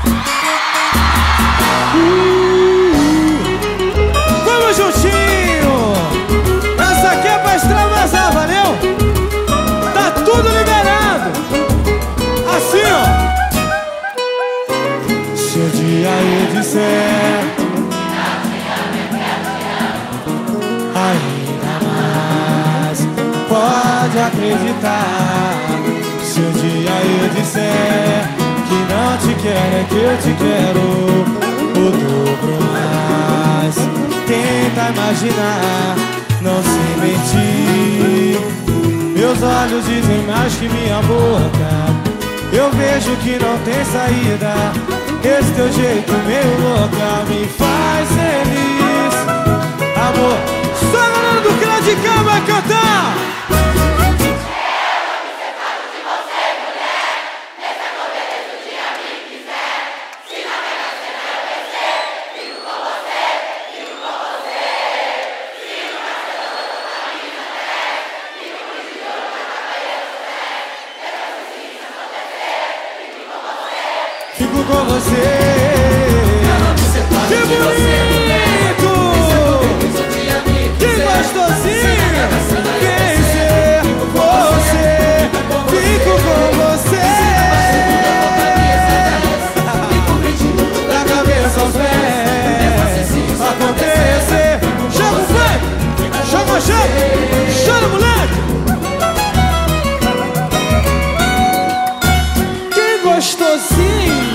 Vamos juntinho! Essa aqui é pra extravasar, valeu? Tá tudo liberado! Assim, ó! Se um dia eu disser ainda mais, pode acreditar. Se um dia eu disser que não te quero, é que eu te quero o dobro mais. Tenta imaginar, não se mentir. Meus olhos dizem mais que minha boca. Eu vejo que não tem saída. Esse teu jeito meio louca me faz feliz. Amor, só a galera do Cladicão vai cantar. Fico com você. Que bonito! Que gostosinho! Quem ser você? Fico com você. Da cabeça aos pés acontecer. Chama o funk! Chama, chama! Chama, moleque! Que gostosinho!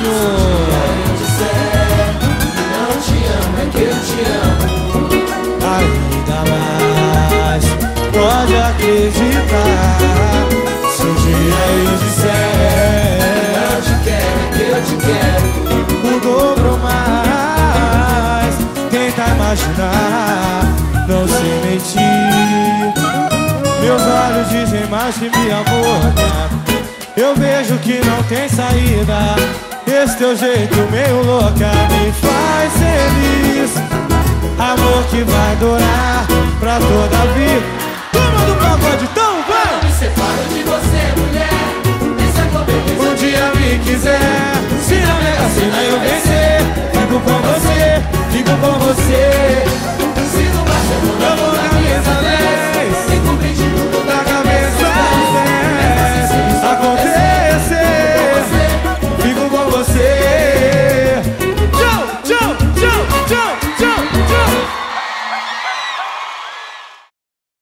Ainda mais, pode acreditar. Se um dia eu disser não te quero, que eu te quero o dobro mais. Tenta imaginar, não se mentir. Meus olhos dizem mais que minha boca. Eu vejo que não tem saída. Esse teu jeito meio louca me faz feliz. Amor que vai durar pra toda a vida. Turma do pagode, então vai! Não me separo de você, mulher. Esse é como Um dia me quiser